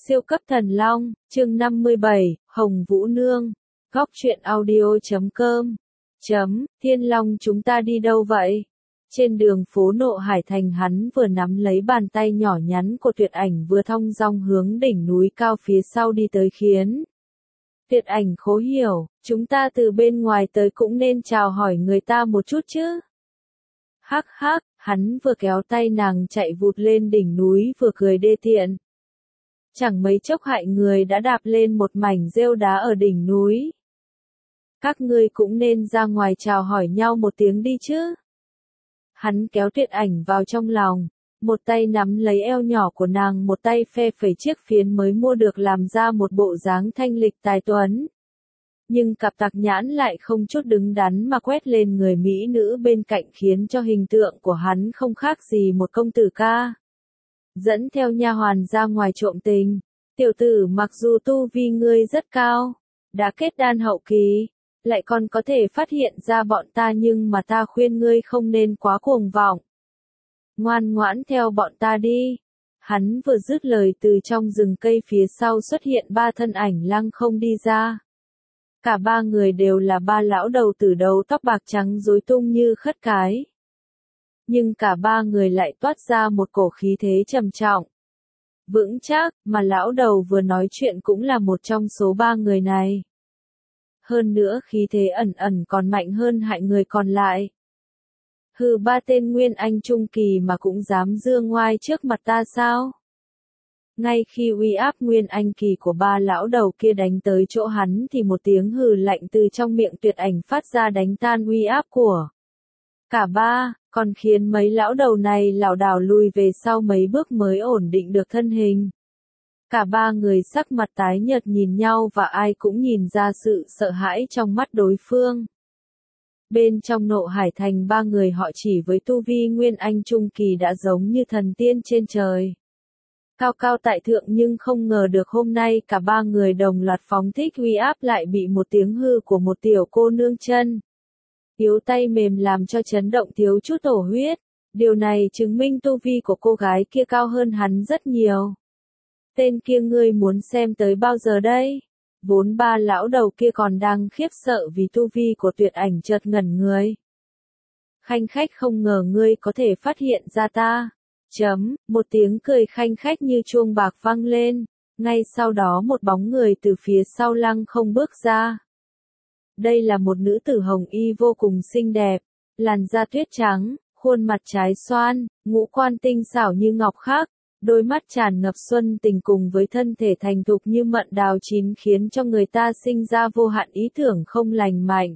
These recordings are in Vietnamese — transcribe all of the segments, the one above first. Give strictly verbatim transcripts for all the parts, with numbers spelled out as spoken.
Siêu cấp thần long, chương năm mươi bảy, Hồng Vũ Nương. Góc truyện audio chấm com. Chấm, Thiên Long chúng ta đi đâu vậy? Trên đường phố Nộ Hải Thành hắn vừa nắm lấy bàn tay nhỏ nhắn của Tuyệt Ảnh vừa thong dong hướng đỉnh núi cao phía sau đi tới khiến. Tuyệt Ảnh khó hiểu, chúng ta từ bên ngoài tới cũng nên chào hỏi người ta một chút chứ. Hắc hắc, hắn vừa kéo tay nàng chạy vụt lên đỉnh núi vừa cười đê tiện. Chẳng mấy chốc hại người đã đạp lên một mảnh rêu đá ở đỉnh núi. Các ngươi cũng nên ra ngoài chào hỏi nhau một tiếng đi chứ. Hắn kéo Tuyệt Ảnh vào trong lòng, một tay nắm lấy eo nhỏ của nàng, một tay phe phẩy chiếc phiến mới mua được làm ra một bộ dáng thanh lịch tài tuấn. Nhưng cặp tặc nhãn lại không chút đứng đắn mà quét lên người mỹ nữ bên cạnh khiến cho hình tượng của hắn không khác gì một công tử ca. Dẫn theo nha hoàn ra ngoài trộm tình. Tiểu tử, mặc dù tu vi ngươi rất cao, đã kết đan hậu kỳ, lại còn có thể phát hiện ra bọn ta, nhưng mà ta khuyên ngươi không nên quá cuồng vọng. Ngoan ngoãn theo bọn ta đi. Hắn vừa dứt lời, từ trong rừng cây phía sau xuất hiện ba thân ảnh lăng không đi ra. Cả ba người đều là ba lão đầu tử đầu tóc bạc trắng rối tung như khất cái. Nhưng cả ba người lại toát ra một cổ khí thế trầm trọng, vững chắc, mà lão đầu vừa nói chuyện cũng là một trong số ba người này. Hơn nữa khí thế ẩn ẩn còn mạnh hơn hại người còn lại. Hừ, ba tên Nguyên Anh Trung Kỳ mà cũng dám dương ngoai trước mặt ta sao? Ngay khi uy áp Nguyên Anh Kỳ của ba lão đầu kia đánh tới chỗ hắn thì một tiếng hừ lạnh từ trong miệng Tuyệt Ảnh phát ra đánh tan uy áp của cả ba, còn khiến mấy lão đầu này lảo đảo lùi về sau mấy bước mới ổn định được thân hình. Cả ba người sắc mặt tái nhợt nhìn nhau và ai cũng nhìn ra sự sợ hãi trong mắt đối phương. Bên trong Nộ Hải Thành ba người họ chỉ với tu vi Nguyên Anh Trung Kỳ đã giống như thần tiên trên trời. Cao cao tại thượng, nhưng không ngờ được hôm nay cả ba người đồng loạt phóng thích uy áp lại bị một tiếng hư của một tiểu cô nương chân yếu tay mềm làm cho chấn động thiếu chút thổ huyết. Điều này chứng minh tu vi của cô gái kia cao hơn hắn rất nhiều. Tên kia ngươi muốn xem tới bao giờ đây? Vốn ba lão đầu kia còn đang khiếp sợ vì tu vi của Tuyệt Ảnh chợt ngẩn người. Khanh khách, không ngờ ngươi có thể phát hiện ra ta. Chấm, một tiếng cười khanh khách như chuông bạc vang lên. Ngay sau đó một bóng người từ phía sau lăng không bước ra. Đây là một nữ tử hồng y vô cùng xinh đẹp, làn da tuyết trắng, khuôn mặt trái xoan, ngũ quan tinh xảo như ngọc khắc, đôi mắt tràn ngập xuân tình cùng với thân thể thành thục như mận đào chín khiến cho người ta sinh ra vô hạn ý tưởng không lành mạnh.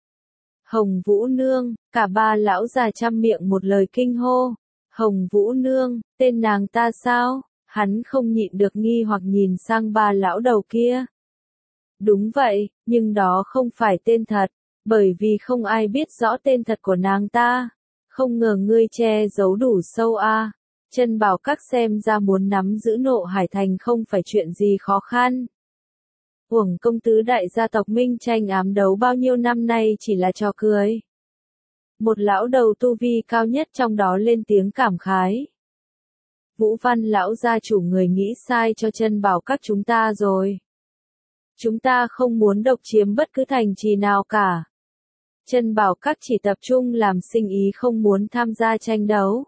Hồng Vũ Nương, cả ba lão già trăm miệng một lời kinh hô. Hồng Vũ Nương, tên nàng ta sao? Hắn không nhịn được nghi hoặc nhìn sang ba lão đầu kia. Đúng vậy, nhưng đó không phải tên thật, bởi vì không ai biết rõ tên thật của nàng ta. Không ngờ ngươi che giấu đủ sâu a. À. Chân Bảo Các xem ra muốn nắm giữ Nộ Hải Thành không phải chuyện gì khó khăn. Uổng công tứ đại gia tộc minh tranh ám đấu bao nhiêu năm nay chỉ là trò cười. Một lão đầu tu vi cao nhất trong đó lên tiếng cảm khái. Vũ Văn lão gia chủ, người nghĩ sai cho Chân Bảo Các chúng ta rồi. Chúng ta không muốn độc chiếm bất cứ thành trì nào cả. Chân Bảo Các chỉ tập trung làm sinh ý, không muốn tham gia tranh đấu.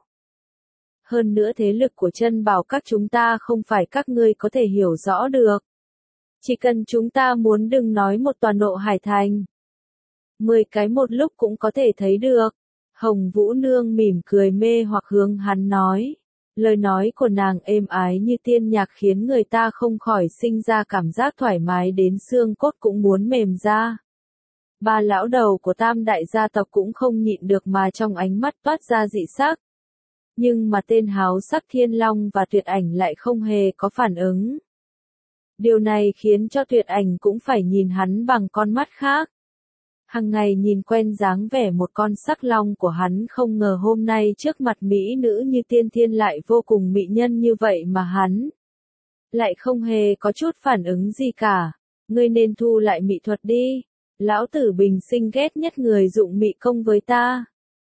Hơn nữa thế lực của Chân Bảo Các chúng ta không phải các ngươi có thể hiểu rõ được. Chỉ cần chúng ta muốn, đừng nói một tòa Nộ Hải Thành, mười cái một lúc cũng có thể thấy được. Hồng Vũ Nương mỉm cười mê hoặc hướng hắn nói. Lời nói của nàng êm ái như tiên nhạc khiến người ta không khỏi sinh ra cảm giác thoải mái đến xương cốt cũng muốn mềm ra. Ba lão đầu của tam đại gia tộc cũng không nhịn được mà trong ánh mắt toát ra dị sắc. Nhưng mà tên háo sắc Thiên Long và Tuyệt Ảnh lại không hề có phản ứng. Điều này khiến cho Tuyệt Ảnh cũng phải nhìn hắn bằng con mắt khác. Hằng ngày nhìn quen dáng vẻ một con sắc long của hắn, không ngờ hôm nay trước mặt mỹ nữ như tiên thiên lại vô cùng mỹ nhân như vậy mà hắn lại không hề có chút phản ứng gì cả. Ngươi nên thu lại mỹ thuật đi. Lão tử bình sinh ghét nhất người dụng mỹ công với ta.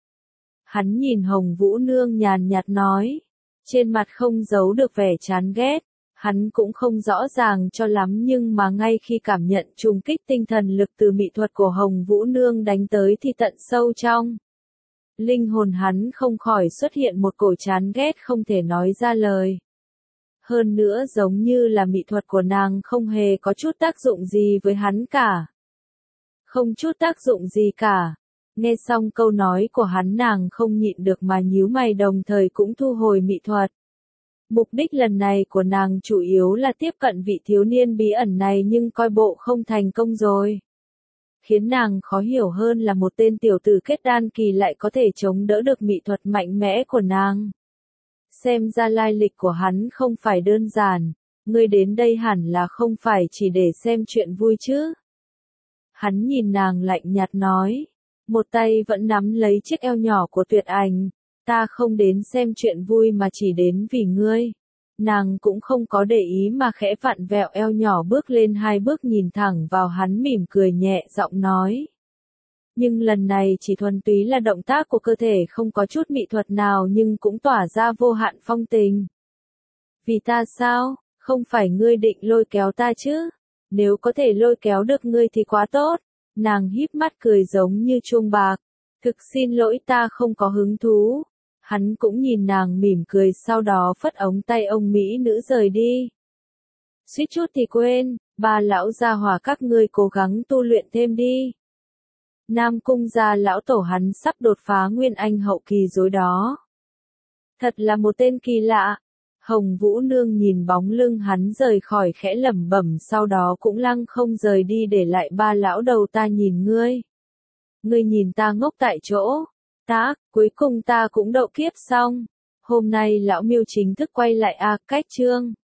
Hắn nhìn Hồng Vũ Nương nhàn nhạt nói. Trên mặt không giấu được vẻ chán ghét. Hắn cũng không rõ ràng cho lắm nhưng mà ngay khi cảm nhận trùng kích tinh thần lực từ mỹ thuật của Hồng Vũ Nương đánh tới thì tận sâu trong linh hồn hắn không khỏi xuất hiện một cổ chán ghét không thể nói ra lời. Hơn nữa giống như là mỹ thuật của nàng không hề có chút tác dụng gì với hắn cả. Không chút tác dụng gì cả. Nghe xong câu nói của hắn nàng không nhịn được mà nhíu mày đồng thời cũng thu hồi mỹ thuật. Mục đích lần này của nàng chủ yếu là tiếp cận vị thiếu niên bí ẩn này nhưng coi bộ không thành công rồi. Khiến nàng khó hiểu hơn là một tên tiểu tử kết đan kỳ lại có thể chống đỡ được mỹ thuật mạnh mẽ của nàng. Xem ra lai lịch của hắn không phải đơn giản, ngươi đến đây hẳn là không phải chỉ để xem chuyện vui chứ. Hắn nhìn nàng lạnh nhạt nói, một tay vẫn nắm lấy chiếc eo nhỏ của Tuyệt Ảnh, ta không đến xem chuyện vui mà chỉ đến vì ngươi. Nàng cũng không có để ý mà khẽ vặn vẹo eo nhỏ bước lên hai bước nhìn thẳng vào hắn mỉm cười nhẹ giọng nói. Nhưng lần này chỉ thuần túy là động tác của cơ thể không có chút mỹ thuật nào nhưng cũng tỏa ra vô hạn phong tình. Vì ta sao, không phải ngươi định lôi kéo ta chứ? Nếu có thể lôi kéo được ngươi thì quá tốt. Nàng híp mắt cười giống như chuông bạc. Thực xin lỗi ta không có hứng thú. Hắn cũng nhìn nàng mỉm cười sau đó phất ống tay ông mỹ nữ rời đi. Suýt chút thì quên, ba lão gia hỏa các ngươi cố gắng tu luyện thêm đi. Nam cung gia lão tổ hắn sắp đột phá nguyên anh hậu kỳ rồi đó. Thật là một tên kỳ lạ. Hồng Vũ Nương nhìn bóng lưng hắn rời khỏi khẽ lẩm bẩm sau đó cũng lăng không rời đi để lại ba lão đầu ta nhìn ngươi. Ngươi nhìn ta ngốc tại chỗ. Ta, cuối cùng ta cũng đậu kiếp xong. Hôm nay lão Miêu chính thức quay lại a cách chương.